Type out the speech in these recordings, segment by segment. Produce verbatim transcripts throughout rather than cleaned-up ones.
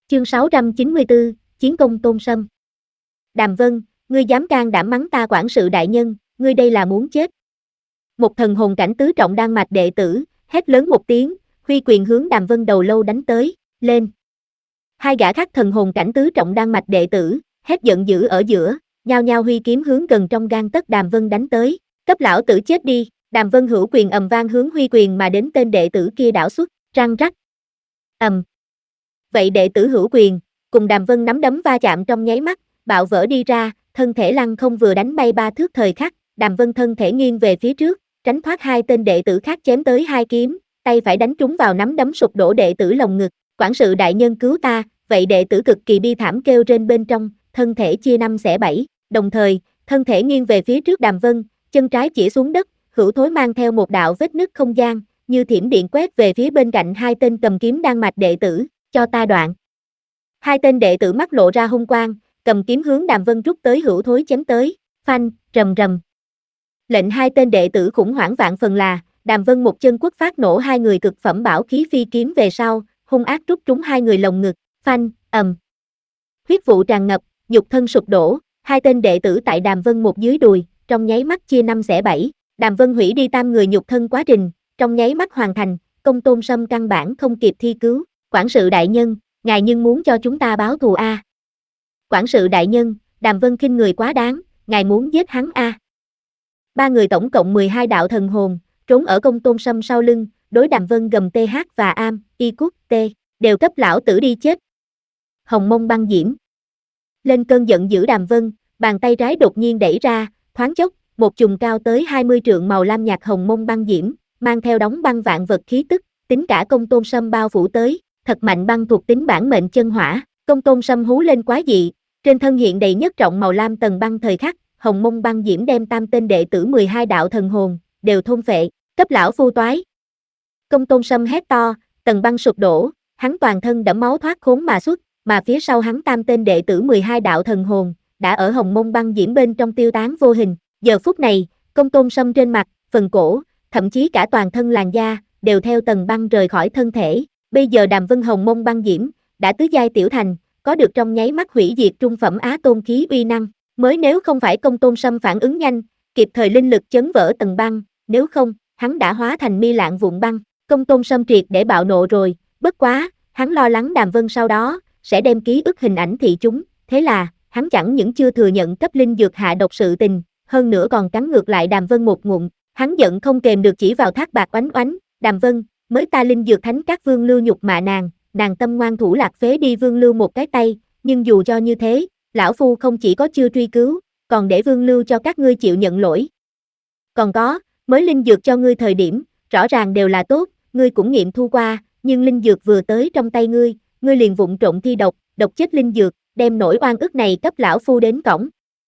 Chương sáu trăm chín mươi tư, Chiến công Tôn Sâm. Đàm Vân, ngươi dám can đảm mắng ta quản sự đại nhân, ngươi đây là muốn chết. Một thần hồn cảnh tứ trọng đan mạch đệ tử, hét lớn một tiếng, huy quyền hướng Đàm Vân đầu lâu đánh tới, lên. Hai gã khác thần hồn cảnh tứ trọng đan mạch đệ tử, hét giận dữ ở giữa, nhao nhao huy kiếm hướng gần trong gang tấc Đàm Vân đánh tới, cấp lão tử chết đi. Đàm Vân hữu quyền ầm vang hướng huy quyền mà đến tên đệ tử kia đảo xuất, răng rắc. Ầm. Vậy đệ tử hữu quyền, cùng Đàm Vân nắm đấm va chạm trong nháy mắt, bạo vỡ đi ra, thân thể lăng không vừa đánh bay ba thước thời khắc, Đàm Vân thân thể nghiêng về phía trước, tránh thoát hai tên đệ tử khác chém tới hai kiếm, tay phải đánh trúng vào nắm đấm sụp đổ đệ tử lồng ngực, quản sự đại nhân cứu ta. Vậy đệ tử cực kỳ bi thảm kêu trên bên trong, thân thể chia năm xẻ bảy, đồng thời, thân thể nghiêng về phía trước Đàm Vân, chân trái chỉ xuống đất, hữu thối mang theo một đạo vết nứt không gian, như thiểm điện quét về phía bên cạnh hai tên cầm kiếm đan mạch đệ tử, cho ta đoạn. Hai tên đệ tử mắt lộ ra hung quang, cầm kiếm hướng Đàm Vân rút tới hữu thối chém tới, phanh, rầm rầm. Lệnh hai tên đệ tử khủng hoảng vạn phần là, Đàm Vân một chân quất phát nổ hai người cực phẩm bảo khí phi kiếm về sau, hung ác rút trúng hai người lồng ngực, phanh, ầm. Huyết vụ tràn ngập, nhục thân sụp đổ, hai tên đệ tử tại Đàm Vân một dưới đùi, trong nháy mắt chia năm xẻ bảy, Đàm Vân hủy đi tam người nhục thân quá trình, trong nháy mắt hoàn thành, công Tôn Sâm căn bản không kịp thi cứu, quản sự đại nhân, ngài nhưng muốn cho chúng ta báo thù a? À? Quản sự đại nhân, Đàm Vân khinh người quá đáng, ngài muốn giết hắn a? À? Ba người tổng cộng mười hai đạo thần hồn, trốn ở công Tôn Sâm sau lưng, đối Đàm Vân gầm th và am, y cút, t, đều cấp lão tử đi chết. Hồng mông băng diễm. Lên cơn giận dữ Đàm Vân, bàn tay trái đột nhiên đẩy ra, thoáng chốc, một chùm cao tới hai mươi trượng màu lam nhạt hồng mông băng diễm, mang theo đóng băng vạn vật khí tức, tính cả công Tôn Sâm bao phủ tới, thật mạnh băng thuộc tính bản mệnh chân hỏa, công Tôn Sâm hú lên quá dị, trên thân hiện đầy nhất trọng màu lam tầng băng thời khắc, hồng mông băng diễm đem tam tên đệ tử mười hai đạo thần hồn, đều thôn phệ, cấp lão phu toái. Công Tôn Sâm hét to, tầng băng sụp đổ, hắn toàn thân đẫm máu thoát khốn mà xuất, mà phía sau hắn tam tên đệ tử mười hai đạo thần hồn, đã ở hồng mông băng diễm bên trong tiêu tán vô hình. Giờ phút này, công Tôn Sâm trên mặt, phần cổ, thậm chí cả toàn thân làn da, đều theo tầng băng rời khỏi thân thể. Bây giờ Đàm Vân hồng mông băng diễm, đã tứ giai tiểu thành, có được trong nháy mắt hủy diệt trung phẩm á tôn khí uy năng. Mới nếu không phải công Tôn Sâm phản ứng nhanh, kịp thời linh lực chấn vỡ tầng băng, nếu không, hắn đã hóa thành mi lạng vụn băng. Công Tôn Sâm triệt để bạo nộ rồi, bất quá, hắn lo lắng Đàm Vân sau đó, sẽ đem ký ức hình ảnh thị chúng, thế là, hắn chẳng những chưa thừa nhận cấp linh dược hạ độc sự tình, hơn nữa còn cắn ngược lại Đàm Vân một ngụm, hắn giận không kềm được chỉ vào Thác Bạc oánh oánh, Đàm Vân, mới ta linh dược thánh các Vương Lưu nhục mạ nàng, nàng tâm ngoan thủ lạc phế đi Vương Lưu một cái tay, nhưng dù cho như thế, lão phu không chỉ có chưa truy cứu, còn để Vương Lưu cho các ngươi chịu nhận lỗi. Còn có, mới linh dược cho ngươi thời điểm, rõ ràng đều là tốt, ngươi cũng nghiệm thu qua, nhưng linh dược vừa tới trong tay ngươi, ngươi liền vụng trộn thi độc, độc chết linh dược, đem nỗi oan ức này cấp lão phu đến cổng.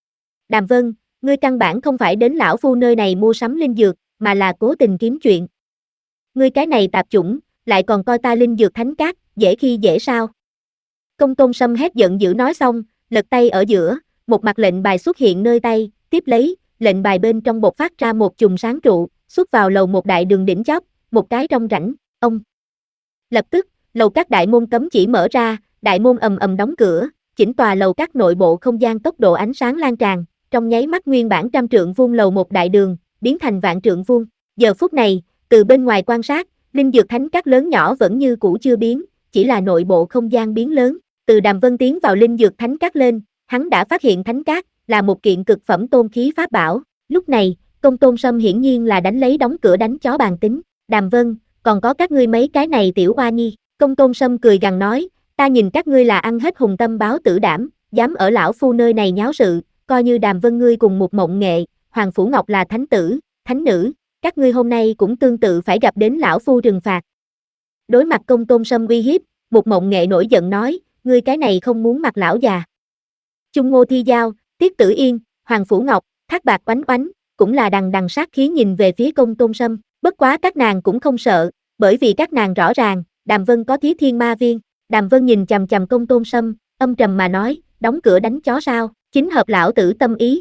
Đàm Vân, ngươi căn bản không phải đến lão phu nơi này mua sắm linh dược, mà là cố tình kiếm chuyện. Ngươi cái này tạp chủng, lại còn coi ta linh dược thánh cát, dễ khi dễ sao? Công Tôn Sâm hét giận dữ nói xong, lật tay ở giữa, một mặt lệnh bài xuất hiện nơi tay, tiếp lấy, lệnh bài bên trong bộc phát ra một chùm sáng trụ, xuất vào lầu một đại đường đỉnh chóp, một cái trong rãnh, ông. Lập tức, lầu các đại môn cấm chỉ mở ra, đại môn ầm ầm đóng cửa, chỉnh tòa lầu các nội bộ không gian tốc độ ánh sáng lan tràn, trong nháy mắt nguyên bản trăm trượng vuông lầu một đại đường, biến thành vạn trượng vuông. Giờ phút này, từ bên ngoài quan sát, linh dược thánh các lớn nhỏ vẫn như cũ chưa biến, chỉ là nội bộ không gian biến lớn. Từ Đàm Vân tiến vào linh dược thánh các lên, hắn đã phát hiện thánh các là một kiện cực phẩm tôn khí pháp bảo. Lúc này, công Tôn Sâm hiển nhiên là đánh lấy đóng cửa đánh chó bàn tính. Đàm Vân, còn có các ngươi mấy cái này tiểu oa nhi. Công Tôn Sâm cười gằn nói, ta nhìn các ngươi là ăn hết hùng tâm báo tử đảm, dám ở lão phu nơi này nháo sự, coi như Đàm Vân ngươi cùng một mộng nghệ, Hoàng Phủ Ngọc là thánh tử, thánh nữ, các ngươi hôm nay cũng tương tự phải gặp đến lão phu trừng phạt. Đối mặt công Tôn Sâm uy hiếp, một mộng nghệ nổi giận nói, ngươi cái này không muốn mặt lão già. Chung Ngô Thi Giao, Tiết Tử Yên, Hoàng Phủ Ngọc, Thác Bạc oánh oánh, cũng là đằng đằng sát khí nhìn về phía công Tôn Sâm, bất quá các nàng cũng không sợ, bởi vì các nàng rõ ràng, Đàm Vân có Thí Thiên Ma Viên. Đàm Vân nhìn chằm chằm công Tôn Sâm, âm trầm mà nói, đóng cửa đánh chó sao, chính hợp lão tử tâm ý.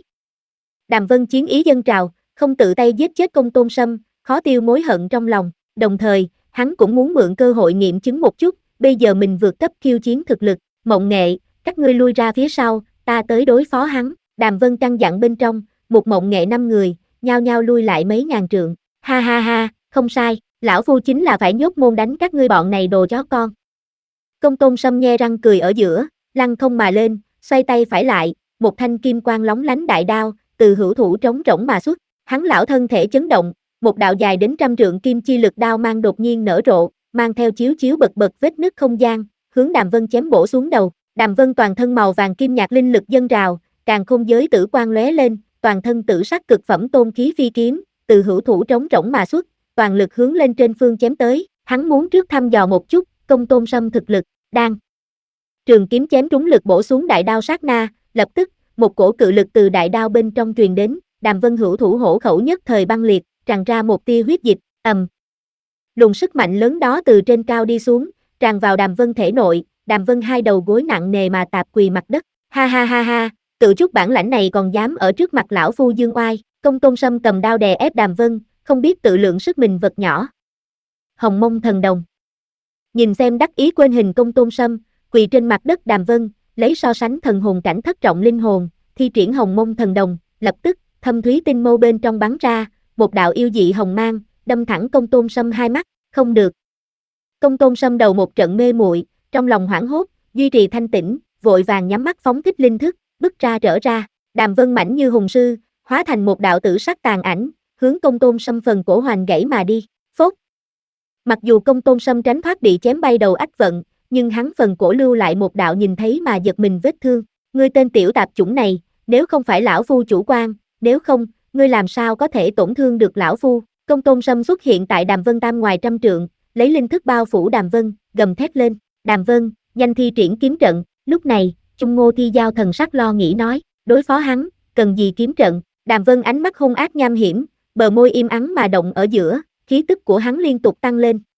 Đàm Vân chiến ý dâng trào, không tự tay giết chết công Tôn Sâm, khó tiêu mối hận trong lòng, đồng thời, hắn cũng muốn mượn cơ hội nghiệm chứng một chút, bây giờ mình vượt cấp khiêu chiến thực lực, Mộng Nghệ, các ngươi lui ra phía sau, ta tới đối phó hắn, Đàm Vân căn dặn bên trong, một Mộng Nghệ năm người, nhao nhao lui lại mấy ngàn trượng, ha ha ha, không sai, lão phu chính là phải nhốt môn đánh các ngươi bọn này đồ chó con. Công Tôn Sâm nhe răng cười ở giữa, lăng không mà lên, xoay tay phải lại, một thanh kim quang lóng lánh đại đao, từ hữu thủ trống rỗng mà xuất, hắn lão thân thể chấn động, một đạo dài đến trăm trượng kim chi lực đao mang đột nhiên nở rộ, mang theo chiếu chiếu bật bật vết nứt không gian, hướng Đàm Vân chém bổ xuống đầu. Đàm Vân toàn thân màu vàng kim nhạt linh lực dâng trào, càn khôn giới tử quang lóe lên, toàn thân tử sắc cực phẩm tôn khí phi kiếm, từ hữu thủ trống rỗng mà xuất, toàn lực hướng lên trên phương chém tới, hắn muốn trước thăm dò một chút, Công Tôn Sâm thực lực, đang. Trường kiếm chém trúng lực bổ xuống đại đao sát na, lập tức, một cổ cự lực từ đại đao bên trong truyền đến, Đàm Vân hữu thủ hổ khẩu nhất thời băng liệt, tràn ra một tia huyết dịch, ầm. Luồng sức mạnh lớn đó từ trên cao đi xuống, tràn vào Đàm Vân thể nội, Đàm Vân hai đầu gối nặng nề mà tạp quỳ mặt đất, ha ha ha ha, tự chút bản lãnh này còn dám ở trước mặt lão phu dương oai, Công Tôn Sâm cầm đao đè ép Đàm Vân, không biết tự lượng sức mình vật nhỏ. Hồng Mông Thần Đồng. Nhìn xem đắc ý quên hình Công Tôn Sâm, quỳ trên mặt đất Đàm Vân, lấy so sánh thần hồn cảnh thất trọng linh hồn, thi triển Hồng Mông Thần Đồng, lập tức, thâm thúy tinh mâu bên trong bắn ra, một đạo yêu dị hồng mang, đâm thẳng Công Tôn Sâm hai mắt, không được. Công Tôn Sâm đầu một trận mê muội, trong lòng hoảng hốt, duy trì thanh tĩnh, vội vàng nhắm mắt phóng thích linh thức, bứt ra trở ra, Đàm Vân mảnh như hùng sư, hóa thành một đạo tử sắc tàn ảnh, hướng Công Tôn Sâm phần cổ hoành gãy mà đi, phốt. Mặc dù Công Tôn Sâm tránh thoát bị chém bay đầu ách vận, nhưng hắn phần cổ lưu lại một đạo nhìn thấy mà giật mình vết thương, ngươi tên tiểu tạp chủng này, nếu không phải lão phu chủ quan, nếu không, ngươi làm sao có thể tổn thương được lão phu, Công Tôn Sâm xuất hiện tại Đàm Vân tam ngoài trăm trượng, lấy linh thức bao phủ Đàm Vân, gầm thét lên, Đàm Vân, nhanh thi triển kiếm trận, lúc này, Trung Ngô Thi Giao thần sắc lo nghĩ nói, đối phó hắn, cần gì kiếm trận, Đàm Vân ánh mắt hung ác nham hiểm, bờ môi im ắng mà động ở giữa, khí tức của hắn liên tục tăng lên,